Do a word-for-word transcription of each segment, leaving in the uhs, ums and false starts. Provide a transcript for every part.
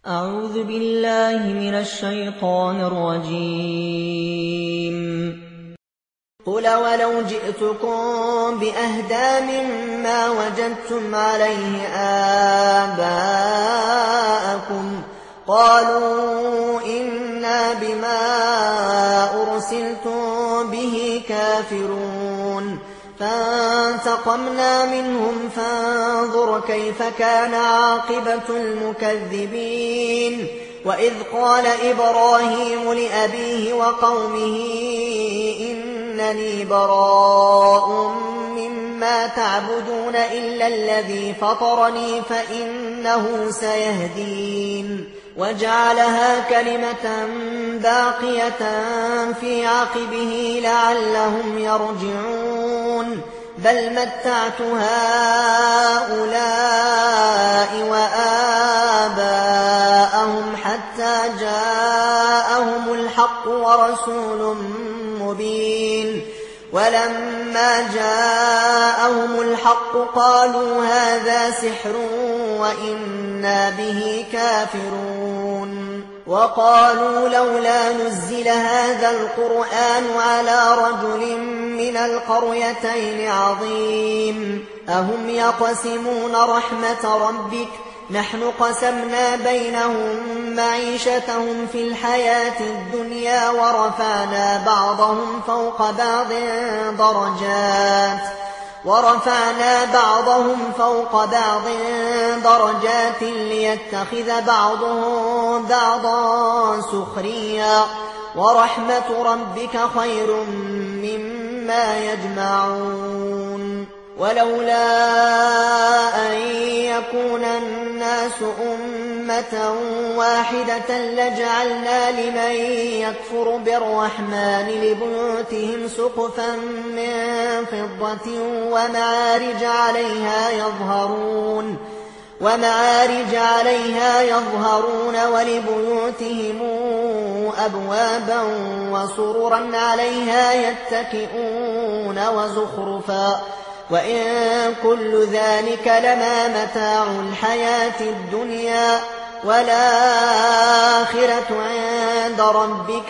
أعوذ بالله من الشيطان الرجيم. قل ولو جئتكم بأهدى مما وجدتم عليه آباءكم قالوا إنا بما أرسلتم به كافرون فانتقمنا منهم فانظر كيف كان عاقبة المكذبين. وإذ قال إبراهيم لأبيه وقومه إنني براء مما تعبدون إلا الذي فطرني فإنه سيهدين. وجعلها كلمة باقية في عقبه لعلهم يرجعون. بل متعت هؤلاء وآباءهم حتى جاءهم الحق ورسول مبين. ولما جاءهم الحق قالوا هذا سحر وإنا به كافرون. وقالوا لولا نزل هذا القرآن على رجل من القريتين عظيم أهم يقسمون رحمة ربك نحن قسمنا بينهم معيشتهم في الحياة الدنيا ورفعنا بعضهم فوق بعض درجات ورفعنا بعضهم فوق بعض درجات ليتخذ بعضهم بعضا سخريا ورحمة ربك خير مما يجمعون. ولولا أن يكون الناس أمة واحدة لجعلنا لمن يكفر بالرحمن لبيوتهم سقفا من فضة ومعارج عليها يظهرون ومعارج عليها يظهرون ولبيوتهم أبوابا وسررا عليها يتكئون وزخرفا وإن كل ذلك لما متاع الحياة الدنيا والآخرة عند ربك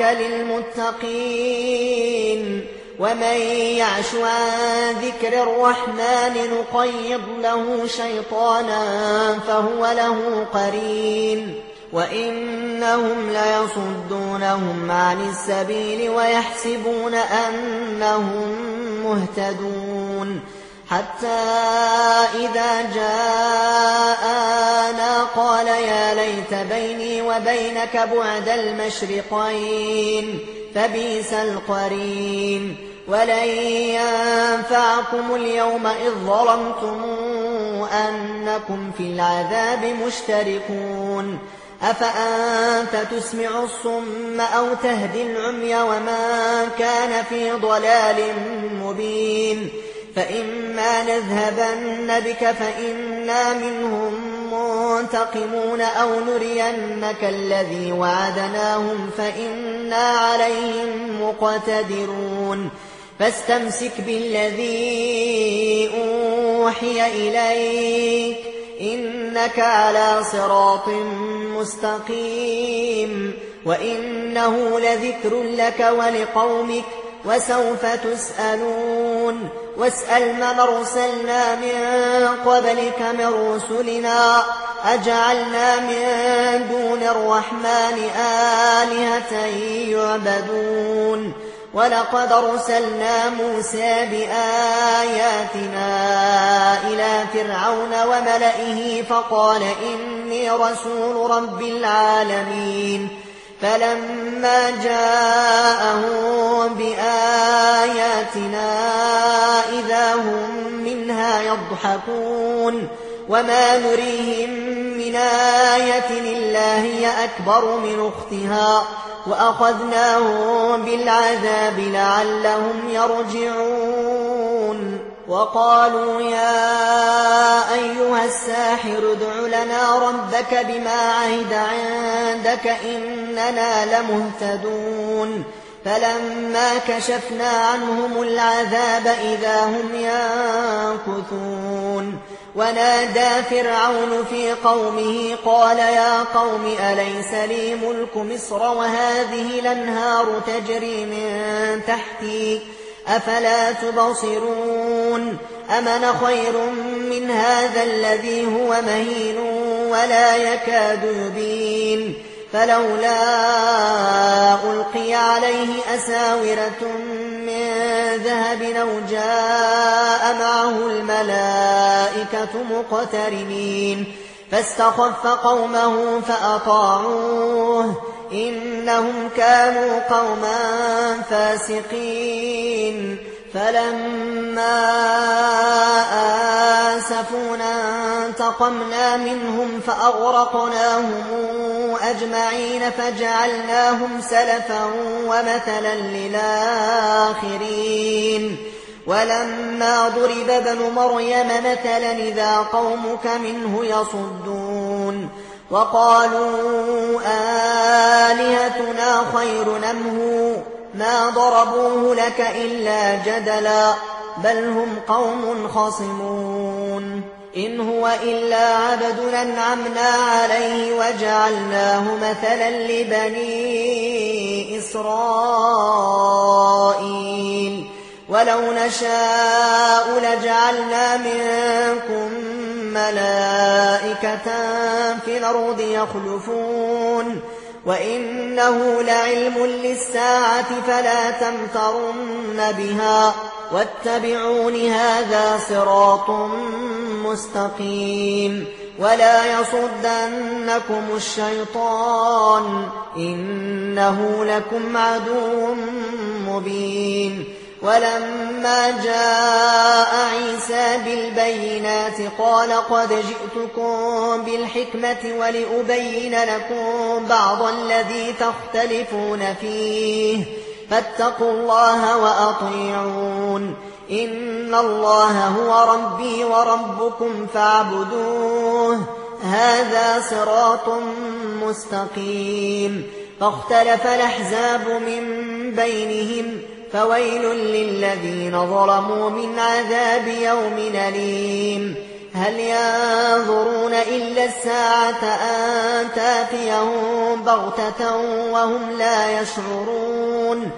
للمتقين. ومن يعش عن ذكر الرحمن نقيض له شيطانا فهو له قرين وإنهم ليصدونهم عن السبيل ويحسبون أنهم مهتدون. حتى إذا جاءنا قال يا ليت بيني وبينك بعد المشرقين فبئس القرين. ولن ينفعكم اليوم إذ ظلمتم أنكم في العذاب مشتركون. أفأنت تسمع الصم أو تهدي العمي ومن كان في ضلال مبين. فإما نذهبن بك فإنا منهم منتقمون أو نرينك الذي وعدناهم فإنا عليهم مقتدرون. فاستمسك بالذي أوحي إليك إنك على صراط مستقيم وإنه لذكر لك ولقومك وسوف تسألون. واسأل من أرسلنا من قبلك من رسلنا أجعلنا من دون الرحمن آلهة يعبدون. ولقد أرسلنا موسى بآياتنا إلى فرعون وملئه فقال إني رسول رب العالمين. فلما جاءهم بآياتنا إذا هم منها يضحكون. وما نريهم من آية إلا هي أكبر من أختها وأخذناهم بالعذاب لعلهم يرجعون. وقالوا يا أيها الساحر ادع لنا ربك بما عهد عندك إننا لمهتدون. فلما كشفنا عنهم العذاب إذا هم ينكثون. ونادى فرعون في قومه قال يا قوم أليس لي ملك مصر وهذه الأنهار تجري من تحتي أفلا تبصرون أمن خير من هذا الذي هو مهين ولا يكاد يبين فلولا ألقي عليه أساورة من ذهب أو جاء معه الملائكة مقترنين فاستخف قومه فأطاعوه إنهم كانوا قوما فاسقين فلما آسفونا انتقمنا منهم فأغرقناهم أجمعين فجعلناهم سلفا ومثلا للآخرين ولما ضرب ابن مريم مثلا إذا قومك منه يصدون وقالوا آلهتنا خير أم هو ما ضربوه لك إلا جدلا بل هم قوم خصمون إن هو إلا عبد أنعمنا عليه وجعلناه مثلا لبني إسرائيل ولو نشاء لجعلنا منكم ملائكة في الأرض يخلفون وإنه لعلم للساعة فلا تمترن بها واتبعون هذا صراط مستقيم ولا يصدنكم الشيطان إنه لكم عدو مبين ولما جاء عيسى بالبينات قال قد جئتكم بالحكمة ولأبين لكم بعض الذي تختلفون فيه فاتقوا الله وأطيعون إن الله هو ربي وربكم فاعبدوه هذا صراط مستقيم فاختلف الأحزاب من بينهم فويل للذين ظلموا من عذاب يوم أليم هل ينظرون إلا الساعة أن تأتيهم بغتة وهم لا يشعرون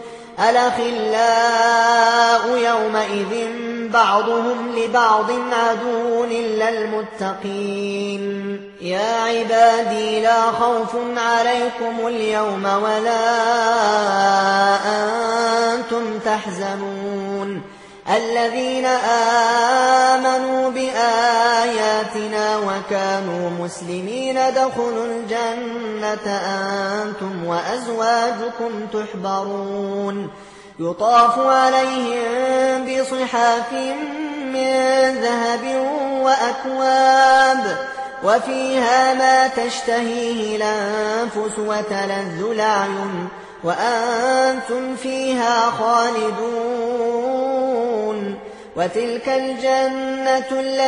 الأخلاء يومئذ بعضهم لبعض عدو إلا المتقين يا عبادي لا خوف عليكم اليوم ولا أنتم تحزنون الذين آمنوا بآياتنا وكانوا مسلمين ادخلوا الجنة أنتم وأزواجكم تحبرون يطاف عليهم بصحاف من ذهب وأكواب وفيها ما تشتهيه الأنفس وتلذ الأعين وأنتم فيها خالدون وتلك الجنة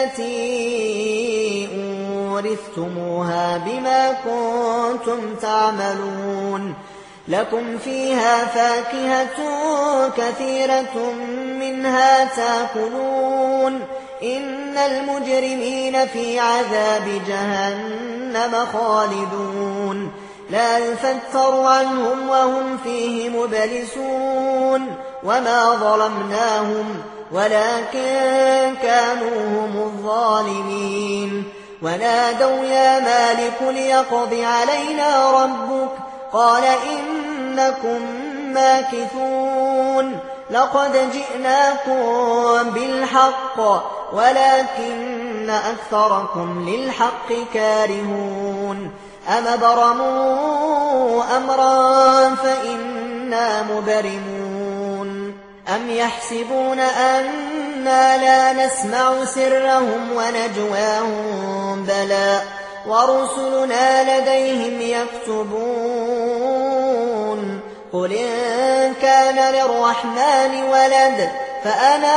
التي أورثتموها بما كنتم تعملون لكم فيها فاكهة كثيرة منها تأكلون إن المجرمين في عذاب جهنم خالدون لا يفتر عنهم وهم فيه مبلسون وما ظلمناهم ولكن كانوا هم الظالمين ونادوا يا مالك ليقض علينا ربك قال إنكم ماكثون لقد جئناكم بالحق ولكن أكثركم للحق كارهون أم برموا أمرا فإنا مبرمون أم يحسبون أنا لا نسمع سرهم ونجواهم بلى ورسلنا لديهم يكتبون قل إن كان للرحمن ولد فأنا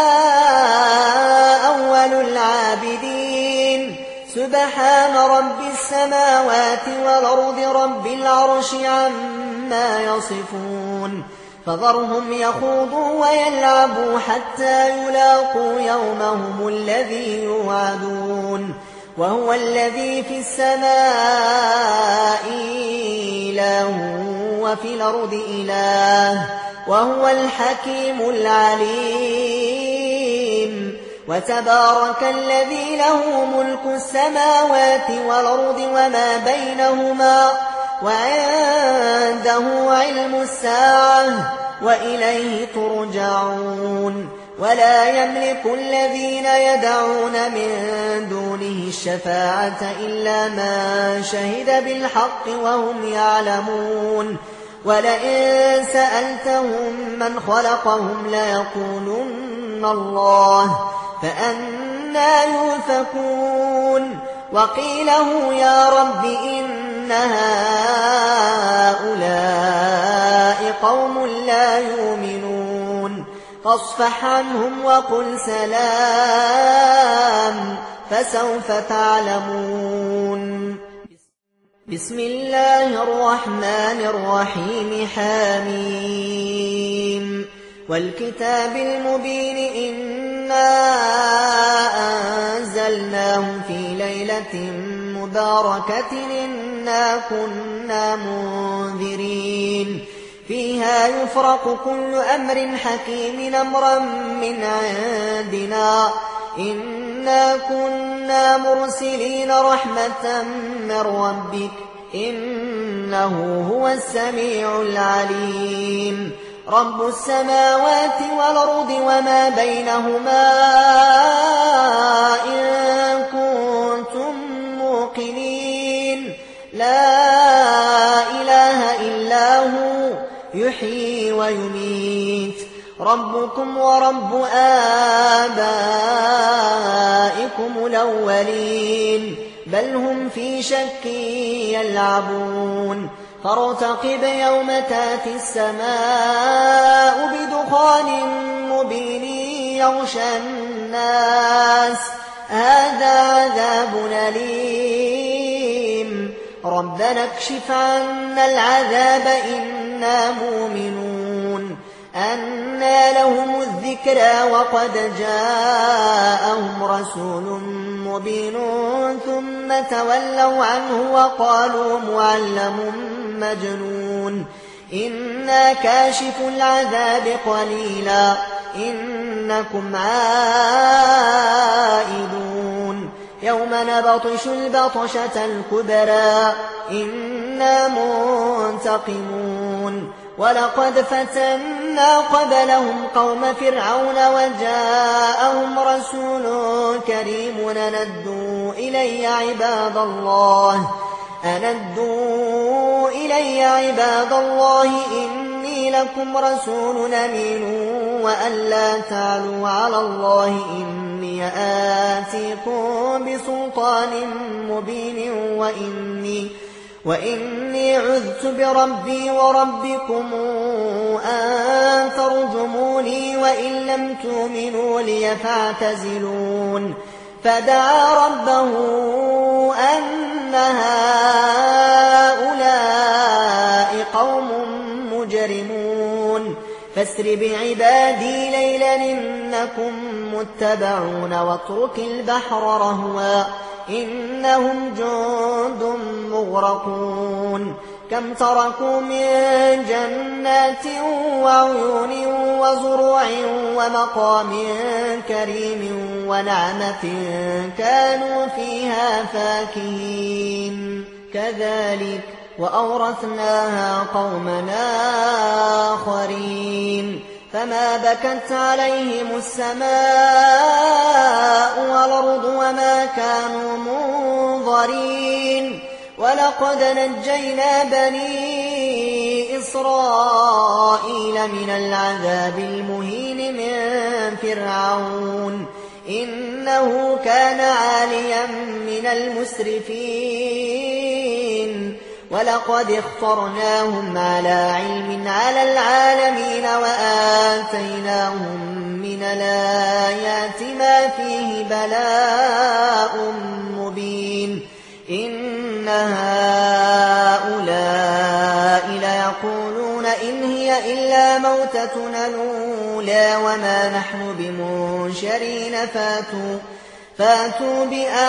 أول العابدين سبحان رب السماوات والأرض رب العرش عما يصفون فذرهم يخوضوا ويلعبوا حتى يلاقوا يومهم الذي يوعدون وهو الذي في السماء إله وفي الأرض إله وهو الحكيم العليم وتبارك الذي له ملك السماوات والأرض وما بينهما وعنده علم الساعة وإليه ترجعون ولا يملك الذين يدعون من دونه الشفاعة إلا من شهد بالحق وهم يعلمون ولئن سألتهم من خلقهم ليقولن الله فأنى يؤفكون وقيله يا رب إن هؤلاء قوم لا يؤمنون فاصفح عنهم وقل سلام فسوف تعلمون بسم الله الرحمن الرحيم حميم والكتاب المبين إنا أنزلناه في ليلة مباركة إنا كنا منذرين فيها يفرق كل أمر حكيم أمرا من عندنا إنا كنا مرسلين رحمة من ربك إنه هو السميع العليم رب السماوات والأرض وما بينهما إن كنتم موقنين لا إله إلا هو يحيي ويميت ربكم ورب آبائكم الأولين بل هم في شك يلعبون فارتقب يوم تاتي السماء بدخان مبين يغشى الناس هذا عذاب أليم ربنا اكشف عنا العذاب إنا مؤمنون أنى لهم الذكرى وقد جاءهم رسول مبين ثم تولوا عنه وقالوا معلم مجنون إنا كاشف العذاب قليلا إنكم عائدون يوم نبطش البطشة الكبرى إنا منتقمون ولقد فتنا قبلهم قوم فرعون وجاءهم رسول كريم أندوا إلي عباد الله أندوا إلي عباد الله إني لكم رسول أمين وأن لا تعلوا على الله إني آتيكم بسلطان مبين وإني وإني عذت بربي وربكم أن ترجموني وإن لم تؤمنوا لي فاعتزلون فدعا ربه أن هؤلاء قوم مجرمون فاسر بعبادي ليلا إنكم متبعون واترك البحر رهوا إنهم جند مغرقون كم تركوا من جنات وعيون وزروع ومقام كريم ونعمة كانوا فيها فاكهين كذلك وأورثناها قومنا آخرين فما بكت عليهم السماء والأرض وما كانوا منظرين ولقد نجينا بني إسرائيل من العذاب المهين من فرعون إنه كان عاليا من المسرفين ولقد اخترناهم على علم على العالمين وآتيناهم من الآيات ما فيه بلاء مبين إن هؤلاء ليقولون إن هي إلا إلا موتتنا الأولى وما نحن بمنشرين فاتوا, فاتوا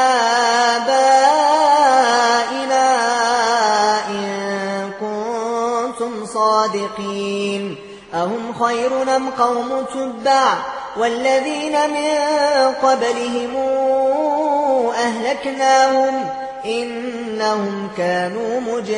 بآبائنا إن كنتم صادقين. أهم خير أم قوم تبع والذين من قبلهم أهلكناهم إنهم كانوا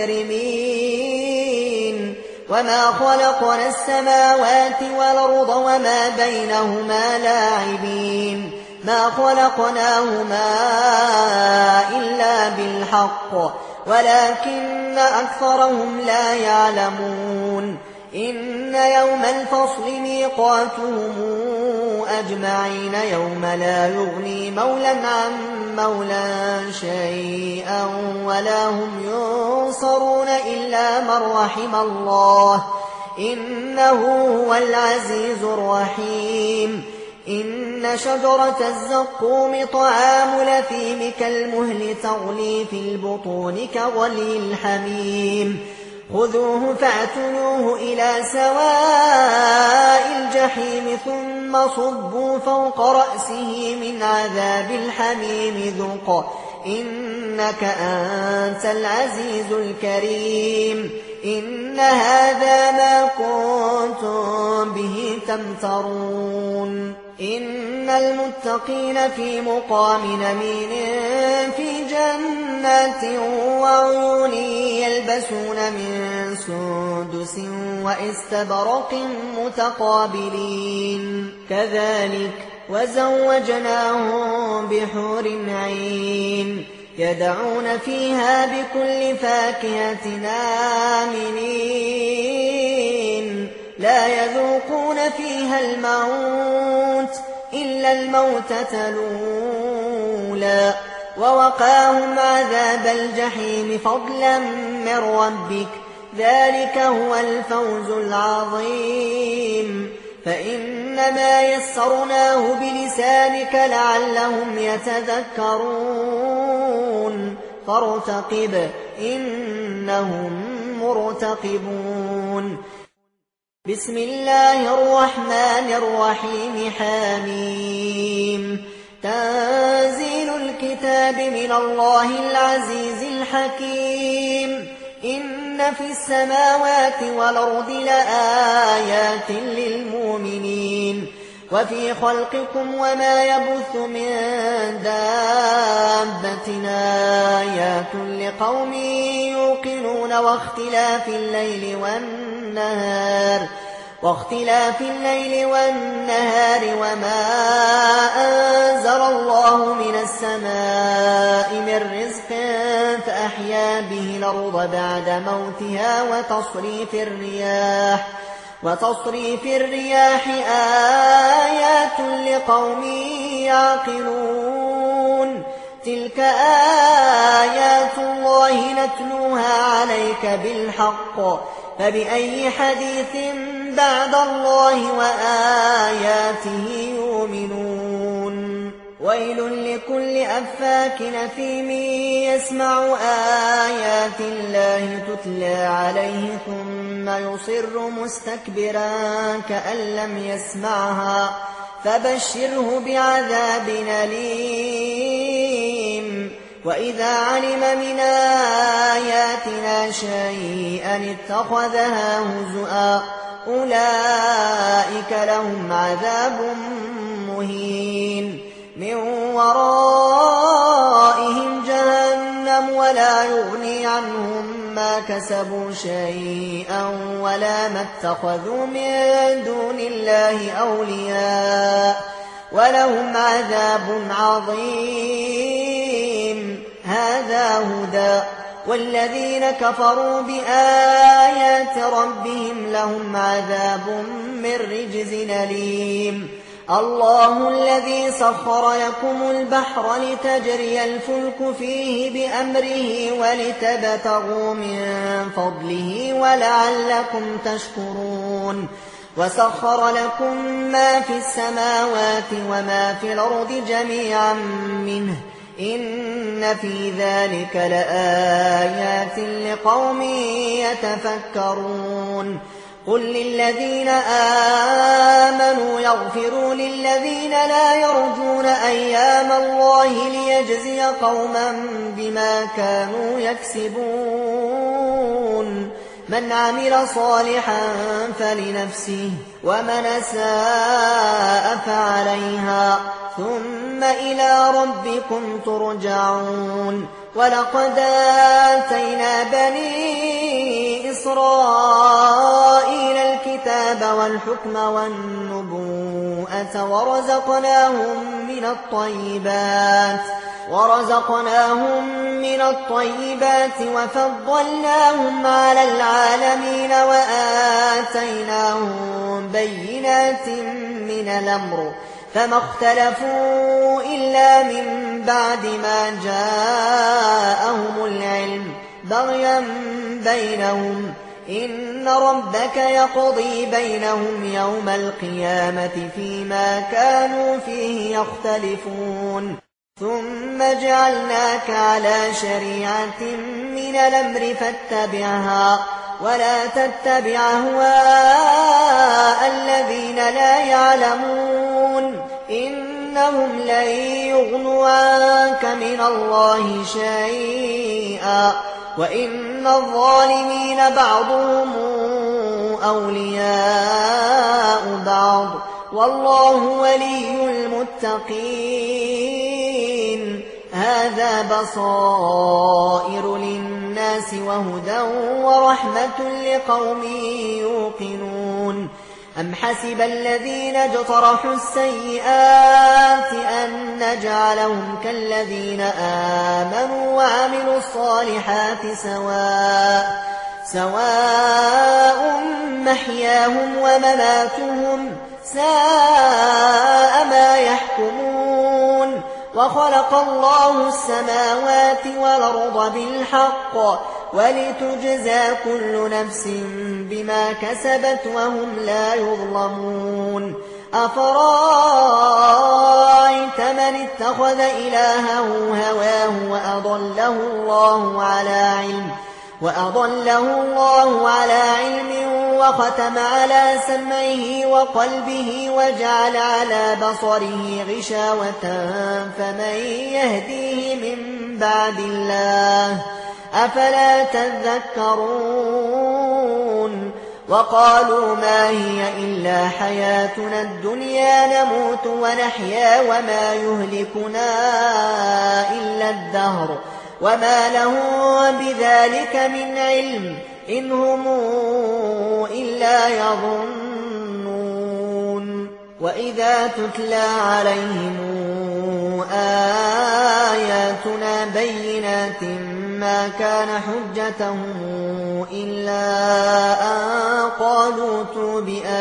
مجرمين. وما خلقنا السماوات والأرض وما بينهما لاعبين ما خلقناهما إلا بالحق ولكن أكثرهم لا يعلمون. إن يوم الفصل ميقاتهم أجمعين يوم لا يغني مولى عن مولى شيئا ولا هم ينصرون إلا من رحم الله إنه هو العزيز الرحيم. إن شجرة الزقوم طعام الأثيم كالمهل تغلي في البطون كغلي الحميم. خذوه فاعتلوه إلى سواء الجحيم ثم صبوا فوق رأسه من عذاب الحميم ذق إنك أنت العزيز الكريم. إن هذا ما كنتم به تمترون. إن المتقين في مقام أمين في جنات وعيون يلبسون من سندس واستبرق متقابلين كذلك وزوجناهم بحور عين يدعون فيها بكل فاكهة آمنين لا يذوقون فيها الموت إلا الموتة الأولى ووقاهم عذاب الجحيم فضلا من ربك ذلك هو الفوز العظيم. فإنما يسرناه بلسانك لعلهم يتذكرون فارتقب إنهم مرتقبون. بسم الله الرحمن الرحيم حميم تنزيل الكتاب من الله العزيز الحكيم. إن في السماوات والأرض لآيات للمؤمنين وفي خلقكم وما يبث من دابة آيات لقوم يوقنون واختلاف الليل والنهار واختلاف الليل والنهار وما أنزل الله من السماء من رزق فأحيا به الأرض بعد موتها وتصريف الرياح وتصريف الرياح آيات لقوم يعقلون. تلك آيات الله نتلوها عليك بالحق فبأي حديث بعد الله وآياته يؤمنون. ويل لكل أفاك أثيم يسمع آيات الله تتلى عليه ثم يصر مستكبرا كأن لم يسمعها فبشره بعذاب أليم. وإذا علم من آياتنا شيئا اتخذها هزؤا أولئك لهم عذاب مهين من ورائهم جهنم ولا يغني عنهم ما كسبوا شيئا ولا ما اتخذوا من دون الله أولياء ولهم عذاب عظيم. هذا هدى والذين كفروا بآيات ربهم لهم عذاب من رجز أليم. الله الذي سخر لكم البحر لتجري الفلك فيه بأمره ولتبتغوا من فضله ولعلكم تشكرون. وسخر لكم ما في السماوات وما في الأرض جميعا منه إن في ذلك لآيات لقوم يتفكرون. قل للذين آمنوا يغفروا للذين لا يرجون أيام الله ليجزي قوما بما كانوا يكسبون من عمل صالحا فلنفسه ومن أساء فعليها ثم إلى ربكم ترجعون ولقد آتينا بني إسرائيل الكتاب والحكم والنبوءة ورزقناهم من الطيبات ورزقناهم من الطيبات وفضلناهم على العالمين وآتيناهم بينات من الأمر فما اختلفوا إلا من بعد ما جاءهم العلم بغيا بينهم إن ربك يقضي بينهم يوم القيامة فيما كانوا فيه يختلفون ثم جعلناك على شريعة من الأمر فاتبعها ولا تتبع أهواء الذين لا يعلمون إنهم لن يغنوا عنك من الله شيئا وإن الظالمين بعضهم أولياء بعض والله ولي المتقين هذا بصائر للناس وهدى ورحمة لقوم يوقنون أم حسب الذين اجترحوا السيئات أن نجعلهم كالذين آمنوا وعملوا الصالحات سواء سواء محياهم ومماتهم ساء ما يحكمون وخلق الله السماوات والأرض بالحق ولتجزى كل نفس بما كسبت وهم لا يظلمون أفرأيت من اتخذ إلهه هواه وأضله الله على علم وأضله الله على علم وختم على سمعه وقلبه وجعل على بصره غشاوة فمن يهديه من بعد الله أفلا تذكرون وقالوا ما هي إلا حياتنا الدنيا نموت ونحيا وما يهلكنا إلا الدهر وما لهم بذلك من علم إن هم إلا يظنون وإذا تتلى عليهم آياتنا بينات ما كان حجتهم إلا أن قالوا ائتوا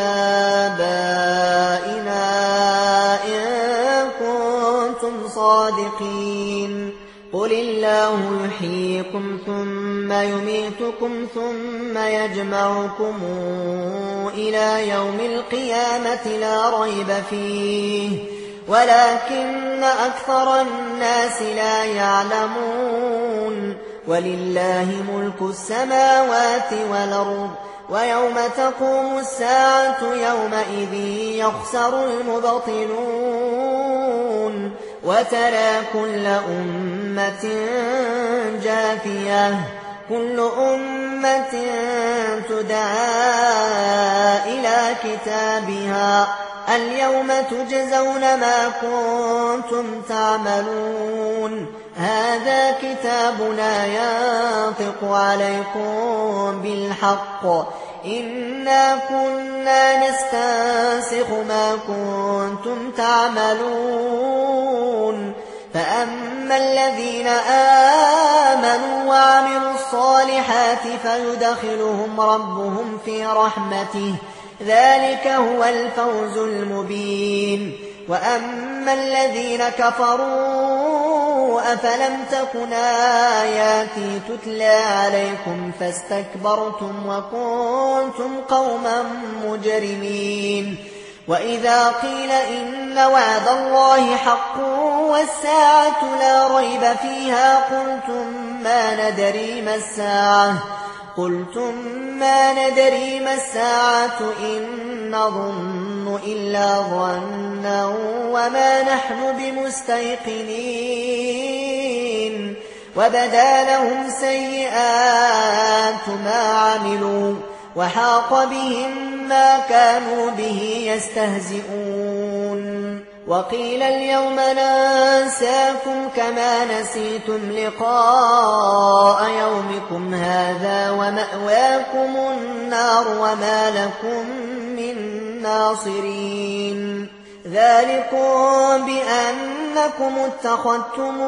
بآبائنا إن كنتم صادقين قل الله يحييكم ثم يميتكم ثم يجمعكم إلى يوم القيامة لا ريب فيه ولكن أكثر الناس لا يعلمون ولله ملك السماوات والأرض ويوم تقوم الساعة يومئذ يخسر المبطلون وترى كل أمة جاثية كل أمة تدعى إلى كتابها اليوم تجزون ما كنتم تعملون هذا كتابنا ينطق عليكم بالحق إنا كنا نستنسخ ما كنتم تعملون فأما الذين آمنوا وعملوا الصالحات فيدخلهم ربهم في رحمته ذلك هو الفوز المبين وأما الذين كفروا أفلم تكن آياتي تتلى عليكم فاستكبرتم وكنتم قوما مجرمين وإذا قيل إن وعد الله حق والساعة لا ريب فيها قلتم ما ندري ما الساعة قلتم ما ندري ما الساعة إن نظن إلا ظنا وما نحن بمستيقنين وبدا لهم سيئات ما عملوا وحاق بهم ما كانوا به يستهزئون وقيل اليوم ننساكم كما نسيتم لقاء يومكم هذا ومأواكم النار وما لكم من ناصرين ذلكم بأنكم اتخذتم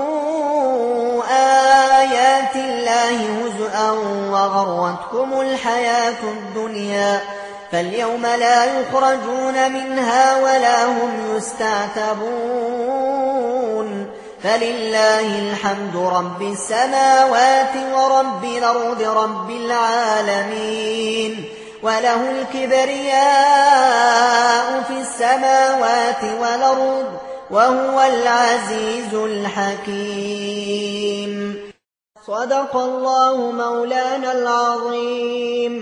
آيات الله هزءا وغرتكم الحياة الدنيا فاليوم لا يخرجون منها ولا هم يستعتبون فلله الحمد رب السماوات ورب الأرض رب العالمين وله الكبرياء في السماوات والأرض وهو العزيز الحكيم صدق الله مولانا العظيم.